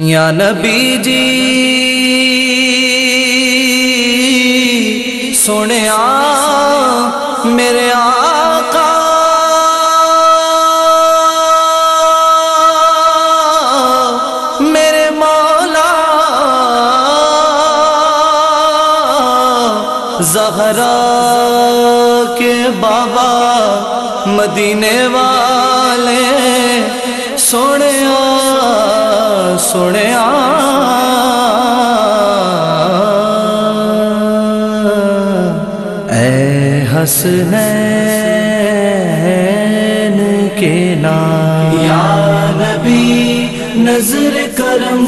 یا نبی جی سنیا میرے آقا میرے مولا زہرا کے بابا مدینے والے سنیا سنیا اے حسنین کے نام یا نبی نظر کرم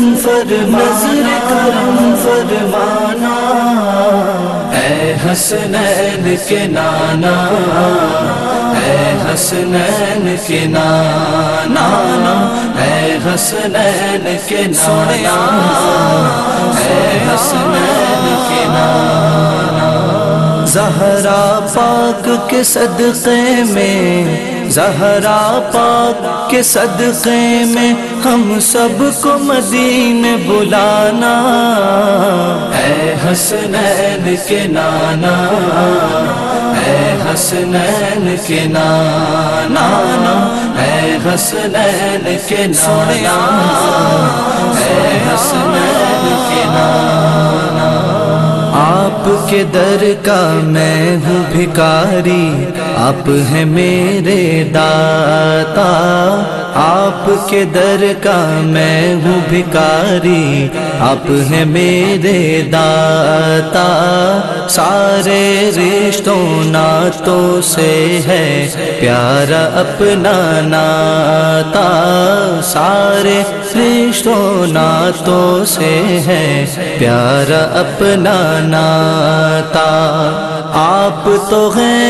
فرمانا اے حسنین کے نانا اے حسنین کے نانا اے حسنین کے نانا اے حسنین کے نانا زہرا پاک کے صدقے میں زہرا پاک کے صدقے میں ہم سب کو مدینے بلانا اے حسنین کے نانا اے حسنین کے نانا اے حسنین کے نانا اے حسنین کے نانا آپ کے در کا میں ہوں بھکاری آپ ہیں میرے داتا آپ کے در کا میں ہوں بھکاری آپ ہیں میرے داتا سارے رشتوں ناتوں سے ہے پیارا اپنا ناتا سارے رشتوں ناتوں سے ہے پیارا اپنا ناتا آپ تو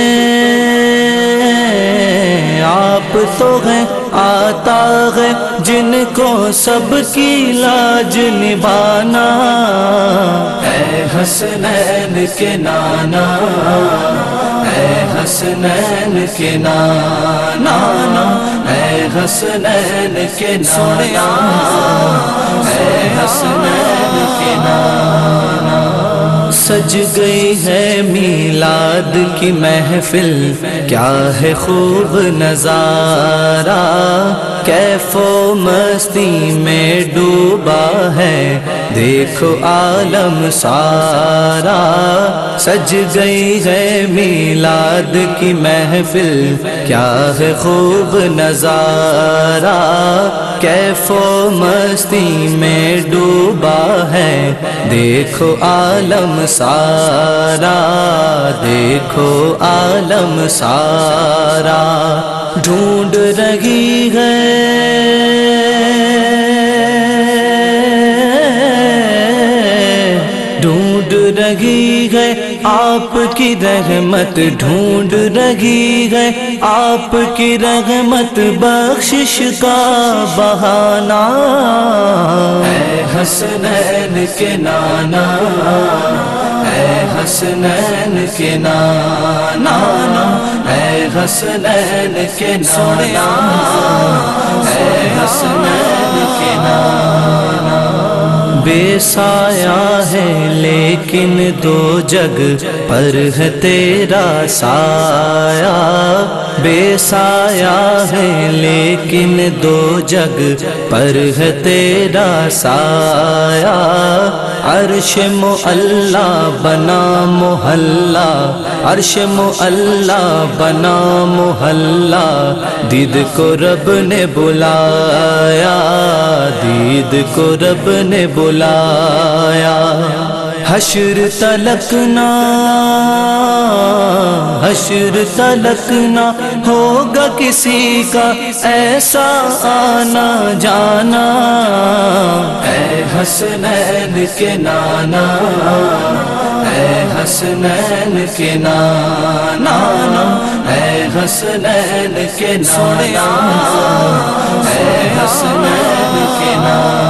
ہیں آتا ہے جن کو سب کی لاج نبھانا اے حسنین کے نانا اے حسنین کے نانا اے حسنین کے نانا اے حسنین کے نانا سج گئی ہے میلاد کی محفل کیا ہے خوب نظارہ کیف و مستی میں ڈوبا ہے دیکھو عالم سارا سج گئی ہے میلاد کی محفل کیا ہے خوب نظارہ کیف و مستی میں ڈوبا ہے دیکھو عالم سارا دیکھو عالم سارا ڈھونڈ رہی ہے آپ کی رحمت ڈھونڈ رہی ہے آپ کی رحمت بخشش کا بہانہ اے حسنین کے نانا اے حسنین کے نانا اے حسنین کے نانا اے حسنین کے نانا بے سایہ ہے لیکن دو جگ پر ہے تیرا سایہ بے سایہ ہے لیکن دو جگ پر ہے تیرا سایہ عرش معلا بنا محلہ عرش معلا بنا محلہ دید کو رب نے بلایا دید کو رب نے بلایا حشر تلک نہ ہوگا کسی کا ایسا آنا جانا اے حسنین کے نانا اے حسنین کے نانا اے حسنین کے نانا اے حسنین کے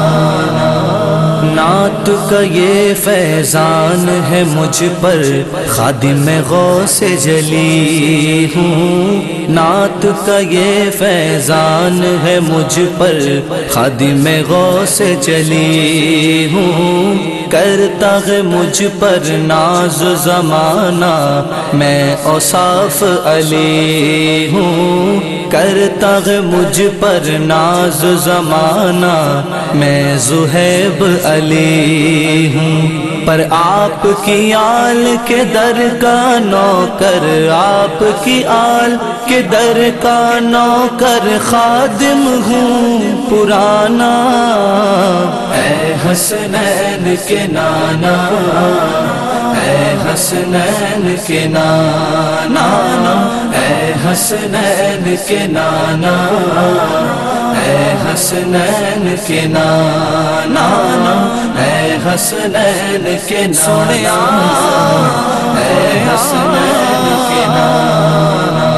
نانا نعت کا یہ فیضان ہے مجھ پر خادم غوث جلی ہوں، نعت کا یہ فیضان ہے مجھ پر، خادم غوث جلی ہوں، کرتا ہے مجھ پر ناز زمانہ، میں اوصاف علی ہوں، کرتا ہے مجھ پر ناز زمانہ، میں زہیب علی ہوں، پر آپ کی آل کے در کا نوکر، آپ کی آل کے در کا نوکر، خادم ہوں پرانا، اے حسنین کے نانا، اے حسنین کے نانا، اے حسنین کے نانا، اے حسنین کے نانا، اے حسنین کے نانا، اے حسنین کے نانا۔